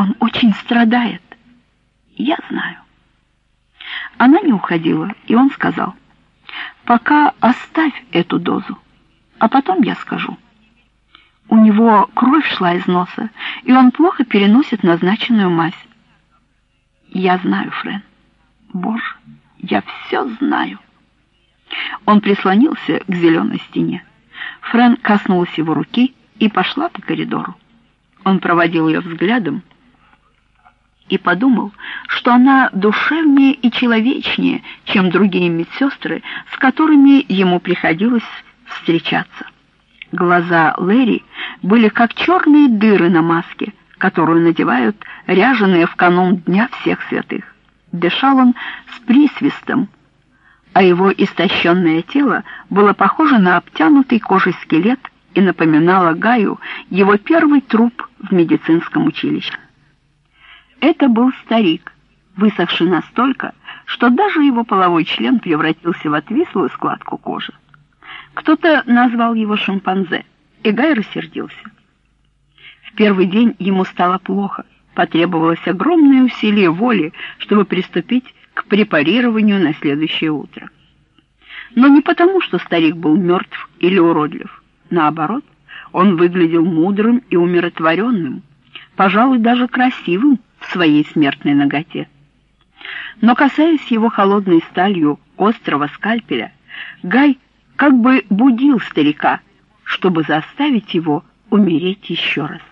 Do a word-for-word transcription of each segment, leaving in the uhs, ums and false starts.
Он очень страдает. Я знаю. Она не уходила, и он сказал: «Пока оставь эту дозу, а потом я скажу». У него кровь шла из носа, и он плохо переносит назначенную мазь. Я знаю, Френ. Боже, я все знаю. Он прислонился к зеленой стене. Френ коснулась его руки и пошла по коридору. Он проводил ее взглядом и подумал, что она душевнее и человечнее, чем другие медсестры, с которыми ему приходилось встречаться. Глаза Лэри были как черные дыры на маске, которую надевают ряженые в канун Дня всех святых. Дышал он с присвистом, а его истощенное тело было похоже на обтянутый кожей скелет и напоминало Гаю его первый труп в медицинском училище. Это был старик, высохший настолько, что даже его половой член превратился в отвислую складку кожи. Кто-то назвал его шимпанзе, и Гай рассердился. В первый день ему стало плохо, потребовалось огромное усилие воли, чтобы приступить к препарированию на следующее утро. Но не потому, что старик был мертв или уродлив. Наоборот, он выглядел мудрым и умиротворенным, пожалуй, даже красивым в своей смертной наготе. Но, касаясь его холодной сталью острого скальпеля, Гай как бы будил старика, чтобы заставить его умереть еще раз.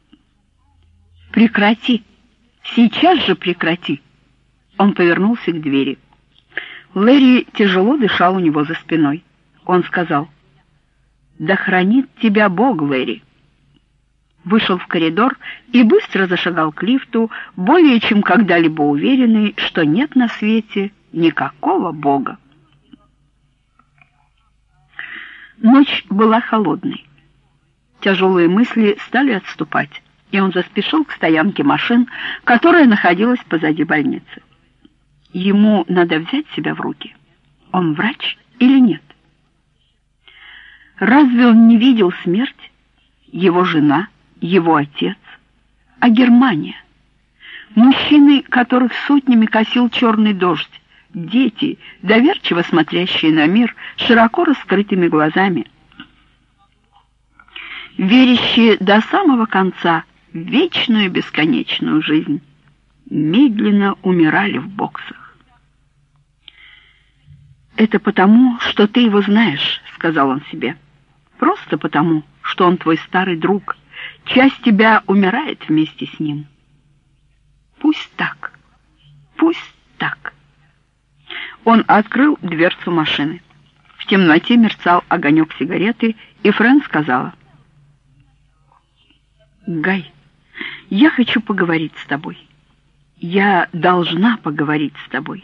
«Прекрати! Сейчас же прекрати!» Он повернулся к двери. Лэри тяжело дышал у него за спиной. Он сказал: «Да хранит тебя Бог, Лэри!» Вышел в коридор и быстро зашагал к лифту, более чем когда-либо уверенный, что нет на свете никакого Бога. Ночь была холодной. Тяжелые мысли стали отступать, и он заспешил к стоянке машин, которая находилась позади больницы. Ему надо взять себя в руки. Он врач или нет? Разве он не видел смерть? Его жена, его отец, а Германия? Мужчины, которых сотнями косил черный дождь, дети, доверчиво смотрящие на мир широко раскрытыми глазами, верящие до самого конца в вечную бесконечную жизнь, медленно умирали в боксах. «Это потому, что ты его знаешь», — сказал он себе. «Просто потому, что он твой старый друг. Часть тебя умирает вместе с ним. Пусть так, пусть так». Он открыл дверцу машины. В темноте мерцал огонек сигареты, и Френ сказала: «Гай, я хочу поговорить с тобой. Я должна поговорить с тобой».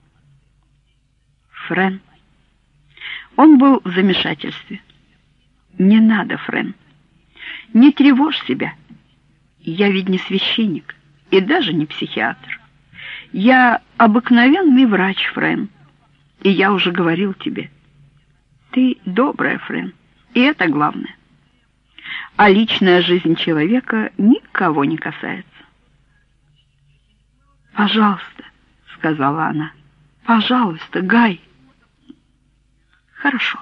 Френ. Он был в замешательстве. «Не надо, Френ. Не тревожь себя. Я ведь не священник и даже не психиатр. Я обыкновенный врач, Френ, и я уже говорил тебе. Ты добрая, Френ, и это главное. А личная жизнь человека никого не касается». «Пожалуйста», — сказала она, — «пожалуйста, Гай». «Хорошо».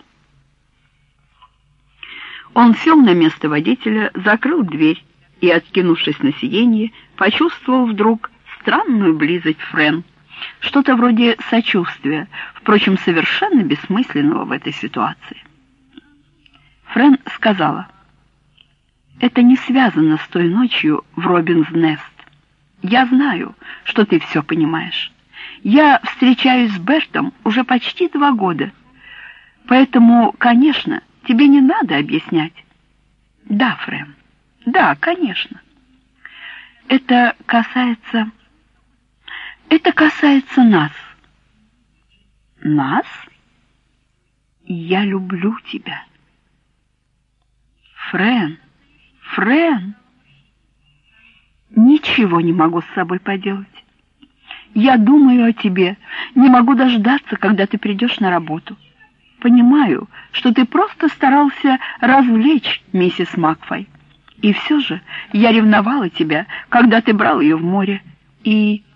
Он сел на место водителя, закрыл дверь и, откинувшись на сиденье, почувствовал вдруг странную близость Френ, что-то вроде сочувствия, впрочем, совершенно бессмысленного в этой ситуации. Френ сказала: «Это не связано с той ночью в Робинс-Нест. Я знаю, что ты все понимаешь. Я встречаюсь с Бертом уже почти два года, поэтому, конечно, тебе не надо объяснять». «Да, Френ, да, конечно. Это касается... Это касается нас». «Нас? Я люблю тебя». «Френ, Френ, ничего не могу с собой поделать. Я думаю о тебе, не могу дождаться, когда ты придешь на работу. Понимаю, что ты просто старался развлечь миссис Макфай. И все же я ревновала тебя, когда ты брал ее в море. И